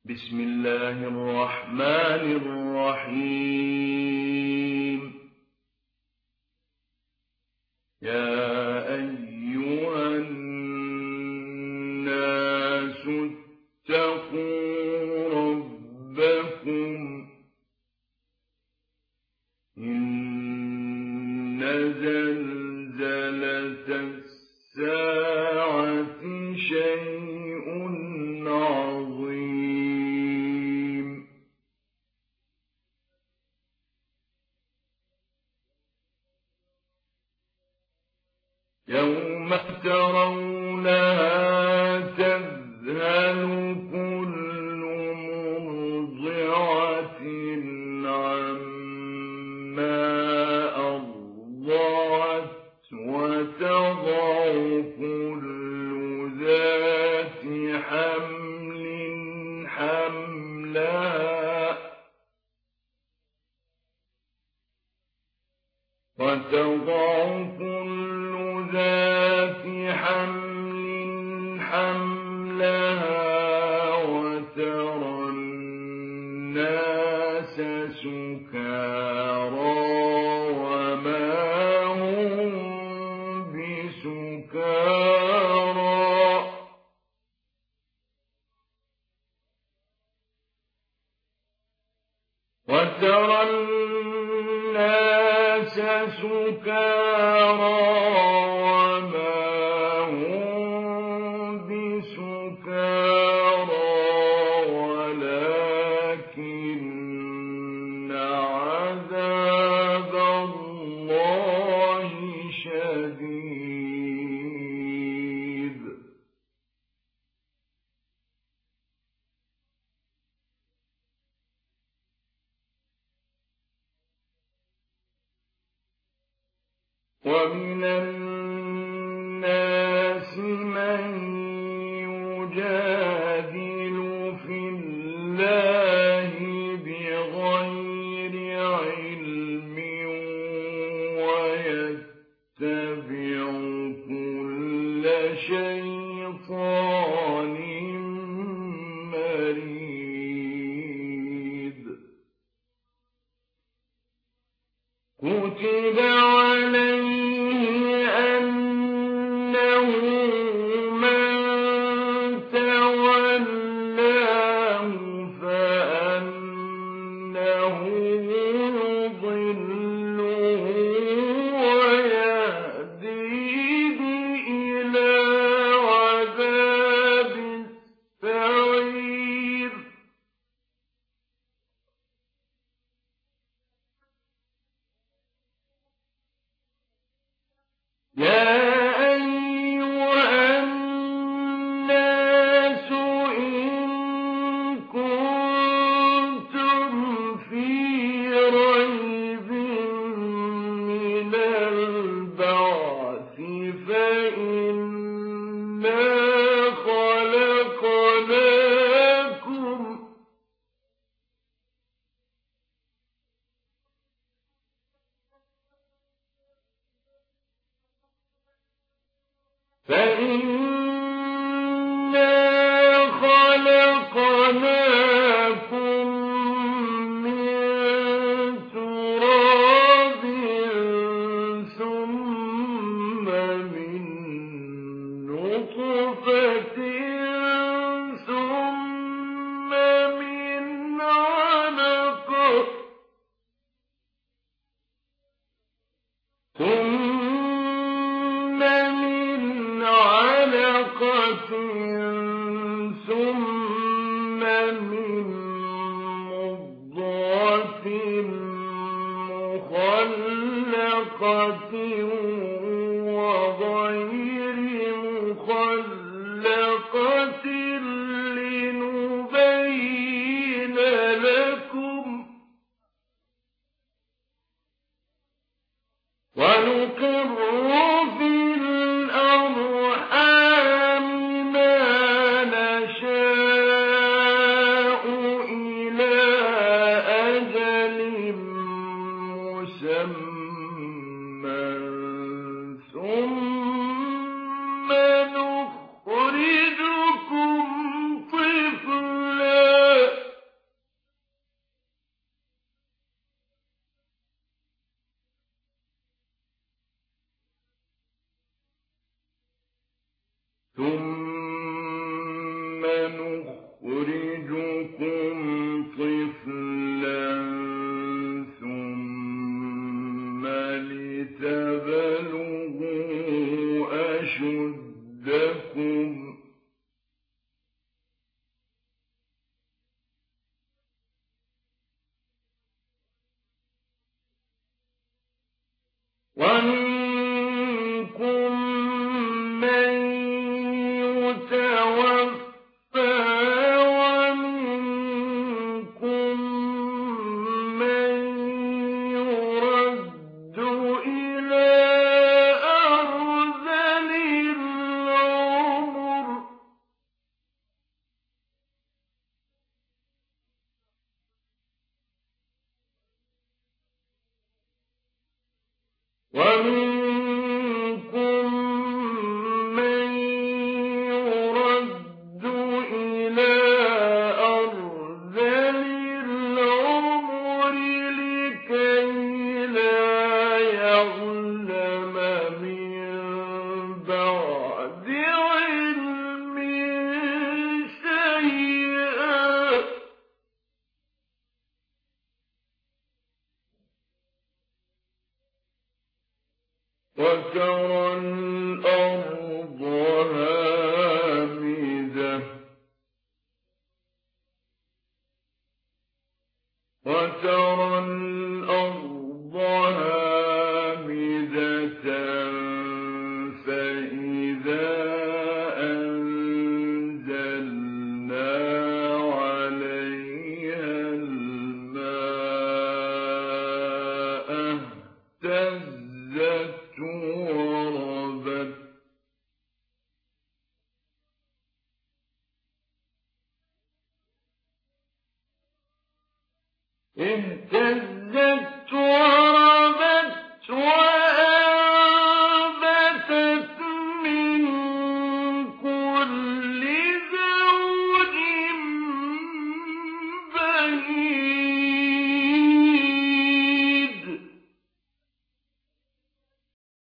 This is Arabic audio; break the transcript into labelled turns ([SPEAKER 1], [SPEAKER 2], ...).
[SPEAKER 1] بسم الله الرحمن الرحيم. يا أيها الناس اتقوا ربكم إن زلزلة الساعة شيء عظيم. يوم ترونها تذهل كل مرضعة عما أرضعت وتضع كل ذات حمل حملها وترى الناس سكارى وما هم بسكارى ولكن عذاب الله شديد. ومن الناس من يجادل في الله بغير علم ويتبع كل شيطان مريد. كتب عليه أنه من تولاه فأنه يضله ويهديه إلى عذاب السعير. يا أيها الناس إن كنتم في ريب من البعث فإنا خلقناكم من تراب ثم من نطفة ثم من علقة ثم من مضغة مخلقة وغير مخلقة لنبين لكم ونقر في الأرحام ما نشاء ثم نخرجكم طفلا ثم لتبلغوا أشدكم ومنكم من يتوفى ومنكم من يرد إلى أرذل العمر ومنكم من يرد إلى أرذل العمر لكي لا يعلم من بعد علم شيئا وترى الأرض هامدة فإذا أنزلنا عليها الماء اهتزت وربت اهتزت